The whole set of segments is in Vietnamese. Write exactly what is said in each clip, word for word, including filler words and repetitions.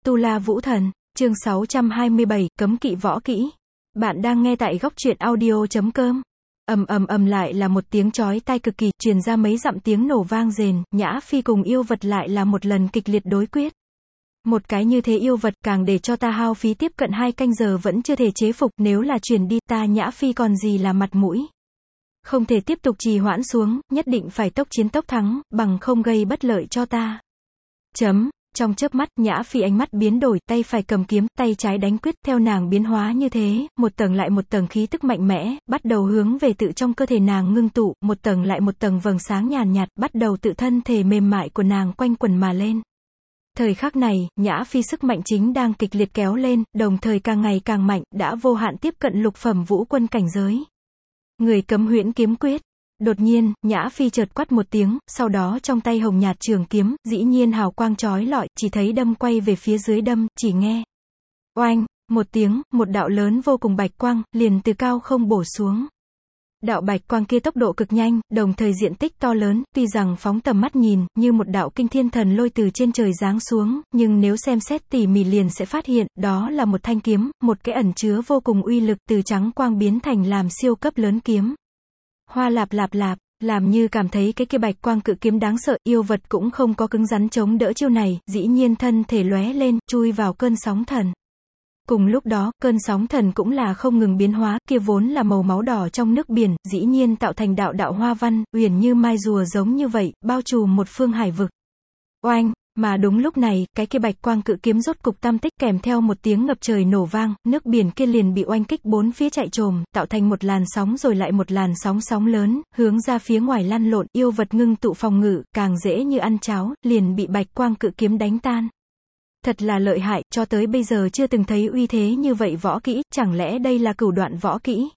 Tu La Vũ Thần, chương sáu trăm hai mươi bảy, cấm kỵ võ kỹ. Bạn đang nghe tại góc truyện audio chấm com. Ầm ầm ầm lại là một tiếng chói tai cực kỳ, truyền ra mấy dặm tiếng nổ vang rền, Nhã Phi cùng yêu vật lại là một lần kịch liệt đối quyết. Một cái như thế yêu vật càng để cho ta hao phí tiếp cận hai canh giờ vẫn chưa thể chế phục, nếu là truyền đi ta Nhã Phi còn gì là mặt mũi. Không thể tiếp tục trì hoãn xuống, nhất định phải tốc chiến tốc thắng, bằng không gây bất lợi cho ta. Chấm. Trong chớp mắt, Nhã Phi ánh mắt biến đổi, tay phải cầm kiếm, tay trái đánh quyết, theo nàng biến hóa như thế, một tầng lại một tầng khí tức mạnh mẽ, bắt đầu hướng về tự trong cơ thể nàng ngưng tụ, một tầng lại một tầng vầng sáng nhàn nhạt, bắt đầu tự thân thể mềm mại của nàng quanh quẩn mà lên. Thời khắc này, Nhã Phi sức mạnh chính đang kịch liệt kéo lên, đồng thời càng ngày càng mạnh, đã vô hạn tiếp cận lục phẩm vũ quân cảnh giới. Người cấm huyễn kiếm quyết. Đột nhiên, Nhã Phi chợt quát một tiếng, sau đó trong tay hồng nhạt trường kiếm, dĩ nhiên hào quang chói lọi, chỉ thấy đâm quay về phía dưới đâm, chỉ nghe. Oanh, một tiếng, một đạo lớn vô cùng bạch quang, liền từ cao không bổ xuống. Đạo bạch quang kia tốc độ cực nhanh, đồng thời diện tích to lớn, tuy rằng phóng tầm mắt nhìn, như một đạo kinh thiên thần lôi từ trên trời giáng xuống, nhưng nếu xem xét tỉ mỉ liền sẽ phát hiện, đó là một thanh kiếm, một cái ẩn chứa vô cùng uy lực từ trắng quang biến thành làm siêu cấp lớn kiếm. Hoa lạp lạp lạp, làm như cảm thấy cái kia bạch quang cự kiếm đáng sợ, yêu vật cũng không có cứng rắn chống đỡ chiêu này, dĩ nhiên thân thể lóe lên, chui vào cơn sóng thần. Cùng lúc đó, cơn sóng thần cũng là không ngừng biến hóa, kia vốn là màu máu đỏ trong nước biển, dĩ nhiên tạo thành đạo đạo hoa văn, uyển như mai rùa giống như vậy, bao trùm một phương hải vực. Oanh! Mà đúng lúc này, cái kia bạch quang cự kiếm rốt cục tam tích kèm theo một tiếng ngập trời nổ vang, nước biển kia liền bị oanh kích bốn phía chạy trồm, tạo thành một làn sóng rồi lại một làn sóng sóng lớn, hướng ra phía ngoài lăn lộn, yêu vật ngưng tụ phòng ngự, càng dễ như ăn cháo, liền bị bạch quang cự kiếm đánh tan. Thật là lợi hại, cho tới bây giờ chưa từng thấy uy thế như vậy võ kỹ, chẳng lẽ đây là cửu đoạn võ kỹ?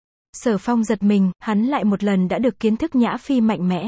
Sở Phong giật mình, hắn lại một lần đã được kiến thức Nhã Phi mạnh mẽ.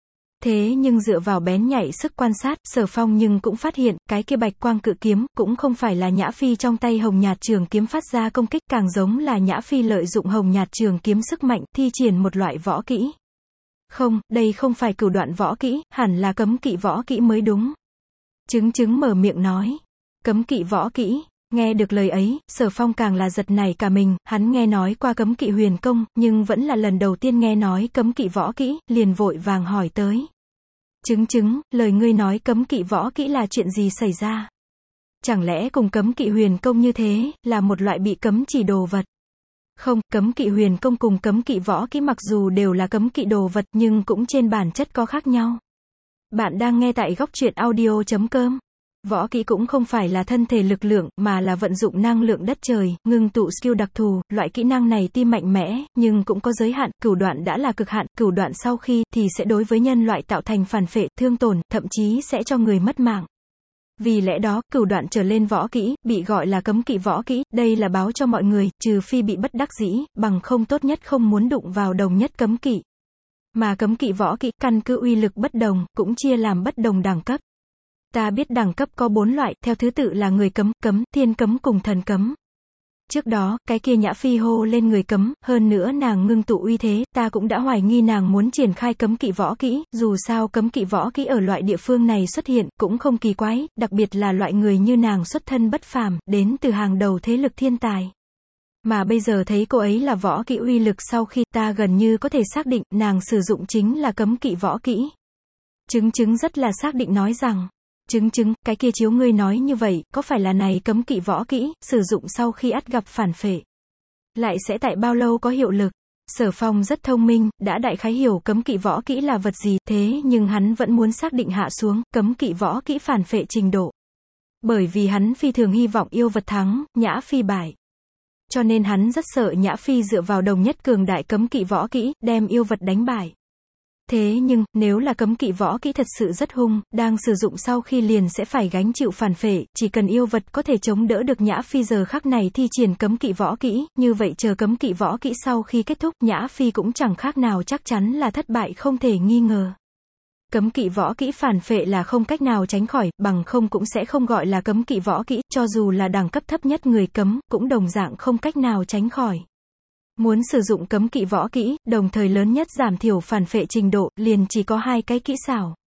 Thế nhưng dựa vào bén nhạy sức quan sát, Sở Phong nhưng cũng phát hiện, cái kia bạch quang cự kiếm, cũng không phải là Nhã Phi trong tay hồng nhạt trường kiếm phát ra công kích, càng giống là Nhã Phi lợi dụng hồng nhạt trường kiếm sức mạnh, thi triển một loại võ kỹ. Không, đây không phải cửu đoạn võ kỹ, hẳn là cấm kỵ võ kỹ mới đúng. Chứng chứng mở miệng nói. Cấm kỵ võ kỹ. Nghe được lời ấy, Sở Phong càng là giật nảy cả mình, hắn nghe nói qua cấm kỵ huyền công, nhưng vẫn là lần đầu tiên nghe nói cấm kỵ võ kỹ, liền vội vàng hỏi tới. Chứng chứng, lời ngươi nói cấm kỵ võ kỹ là chuyện gì xảy ra? Chẳng lẽ cùng cấm kỵ huyền công như thế, là một loại bị cấm chỉ đồ vật? Không, cấm kỵ huyền công cùng cấm kỵ võ kỹ mặc dù đều là cấm kỵ đồ vật nhưng cũng trên bản chất có khác nhau. Bạn đang nghe tại góc truyện audio chấm com. Võ kỹ cũng không phải là thân thể lực lượng, mà là vận dụng năng lượng đất trời, ngưng tụ skill đặc thù, loại kỹ năng này tuy mạnh mẽ, nhưng cũng có giới hạn, cửu đoạn đã là cực hạn, cửu đoạn sau khi, thì sẽ đối với nhân loại tạo thành phản phệ, thương tổn, thậm chí sẽ cho người mất mạng. Vì lẽ đó, cửu đoạn trở lên võ kỹ, bị gọi là cấm kỵ võ kỹ, đây là báo cho mọi người, trừ phi bị bất đắc dĩ, bằng không tốt nhất không muốn đụng vào đồng nhất cấm kỵ. Mà cấm kỵ võ kỹ, căn cứ uy lực bất đồng, cũng chia làm bất đồng đẳng cấp. Ta biết đẳng cấp có bốn loại, theo thứ tự là người cấm, cấm, thiên cấm cùng thần cấm. Trước đó, cái kia Nhã Phi hô lên người cấm, hơn nữa nàng ngưng tụ uy thế, ta cũng đã hoài nghi nàng muốn triển khai cấm kỵ võ kỹ, dù sao cấm kỵ võ kỹ ở loại địa phương này xuất hiện, cũng không kỳ quái, đặc biệt là loại người như nàng xuất thân bất phàm, đến từ hàng đầu thế lực thiên tài. Mà bây giờ thấy cô ấy là võ kỹ uy lực sau khi ta gần như có thể xác định, nàng sử dụng chính là cấm kỵ võ kỹ. Chứng chứng rất là xác định nói rằng, chứng chứng, cái kia chiếu ngươi nói như vậy, có phải là này cấm kỵ võ kỹ, sử dụng sau khi ắt gặp phản phệ? Lại sẽ tại bao lâu có hiệu lực? Sở Phong rất thông minh, đã đại khái hiểu cấm kỵ võ kỹ là vật gì, thế nhưng hắn vẫn muốn xác định hạ xuống, cấm kỵ võ kỹ phản phệ trình độ. Bởi vì hắn phi thường hy vọng yêu vật thắng, Nhã Phi bại. Cho nên hắn rất sợ Nhã Phi dựa vào đồng nhất cường đại cấm kỵ võ kỹ, đem yêu vật đánh bại. Thế nhưng, nếu là cấm kỵ võ kỹ thật sự rất hung, đang sử dụng sau khi liền sẽ phải gánh chịu phản phệ, chỉ cần yêu vật có thể chống đỡ được Nhã Phi giờ khắc này thi triển cấm kỵ võ kỹ, như vậy chờ cấm kỵ võ kỹ sau khi kết thúc, Nhã Phi cũng chẳng khác nào chắc chắn là thất bại không thể nghi ngờ. Cấm kỵ võ kỹ phản phệ là không cách nào tránh khỏi, bằng không cũng sẽ không gọi là cấm kỵ võ kỹ, cho dù là đẳng cấp thấp nhất người cấm, cũng đồng dạng không cách nào tránh khỏi. Muốn sử dụng cấm kỵ võ kỹ, đồng thời lớn nhất giảm thiểu phản phệ trình độ, liền chỉ có hai cái kỹ xảo.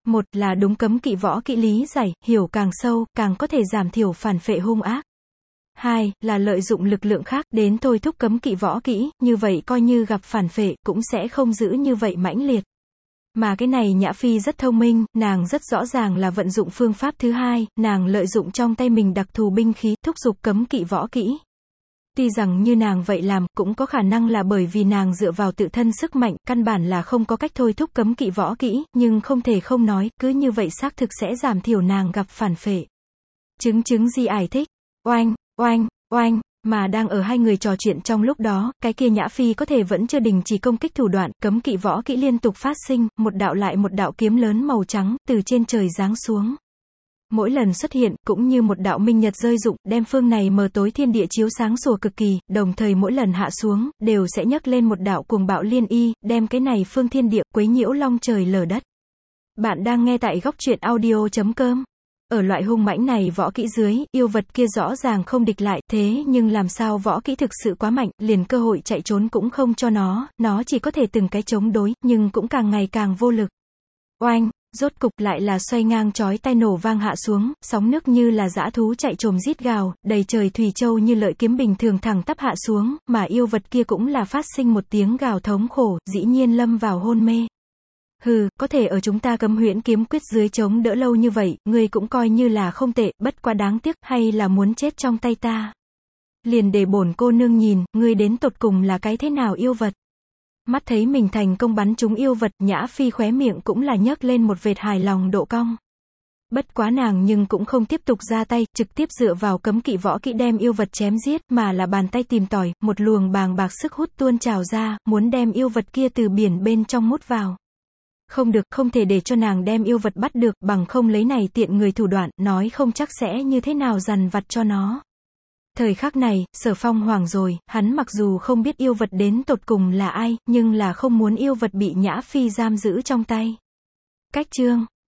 Một là đúng cấm kỵ võ kỹ lý giải, hiểu càng sâu, càng có thể giảm thiểu phản phệ hung ác. Hai là lợi dụng lực lượng khác đến thôi thúc cấm kỵ võ kỹ, như vậy coi như gặp phản phệ cũng sẽ không giữ như vậy mãnh liệt. Mà cái này Nhã Phi rất thông minh, nàng rất rõ ràng là vận dụng phương pháp thứ hai, nàng lợi dụng trong tay mình đặc thù binh khí, thúc giục cấm kỵ võ kỹ. Tuy rằng như nàng vậy làm, cũng có khả năng là bởi vì nàng dựa vào tự thân sức mạnh, căn bản là không có cách thôi thúc cấm kỵ võ kỹ, nhưng không thể không nói, cứ như vậy xác thực sẽ giảm thiểu nàng gặp phản phệ. Chứng chứng gì ải thích? Oanh, oanh, oanh, mà đang ở hai người trò chuyện trong lúc đó, cái kia Nhã Phi có thể vẫn chưa đình chỉ công kích thủ đoạn, cấm kỵ võ kỹ liên tục phát sinh, một đạo lại một đạo kiếm lớn màu trắng, từ trên trời giáng xuống. Mỗi lần xuất hiện, cũng như một đạo minh nhật rơi rụng, đem phương này mờ tối thiên địa chiếu sáng sủa cực kỳ, đồng thời mỗi lần hạ xuống, đều sẽ nhấc lên một đạo cuồng bạo liên y, đem cái này phương thiên địa, quấy nhiễu long trời lở đất. Bạn đang nghe tại góc truyện audio chấm com. Ở loại hung mãnh này võ kỹ dưới, yêu vật kia rõ ràng không địch lại, thế nhưng làm sao võ kỹ thực sự quá mạnh, liền cơ hội chạy trốn cũng không cho nó, nó chỉ có thể từng cái chống đối, nhưng cũng càng ngày càng vô lực. Oanh, rốt cục lại là xoay ngang chói tai nổ vang hạ xuống, sóng nước như là dã thú chạy trồm rít gào, đầy trời thủy châu như lợi kiếm bình thường thẳng tắp hạ xuống, mà yêu vật kia cũng là phát sinh một tiếng gào thống khổ, dĩ nhiên lâm vào hôn mê. Hừ, có thể ở chúng ta cấm huyễn kiếm quyết dưới chống đỡ lâu như vậy, ngươi cũng coi như là không tệ, bất quá đáng tiếc, hay là muốn chết trong tay ta. Liền để bổn cô nương nhìn, ngươi đến tột cùng là cái thế nào yêu vật. Mắt thấy mình thành công bắn trúng yêu vật, Nhã Phi khóe miệng cũng là nhấc lên một vệt hài lòng độ cong. Bất quá nàng nhưng cũng không tiếp tục ra tay, trực tiếp dựa vào cấm kỵ võ kỹ đem yêu vật chém giết, mà là bàn tay tìm tòi, một luồng bàng bạc sức hút tuôn trào ra, muốn đem yêu vật kia từ biển bên trong mút vào. Không được, không thể để cho nàng đem yêu vật bắt được, bằng không lấy này tiện người thủ đoạn, nói không chắc sẽ như thế nào dằn vặt cho nó. Thời khắc này, Sở Phong hoảng rồi, hắn mặc dù không biết yêu vật đến tột cùng là ai, nhưng là không muốn yêu vật bị Nhã Phi giam giữ trong tay. Cách chương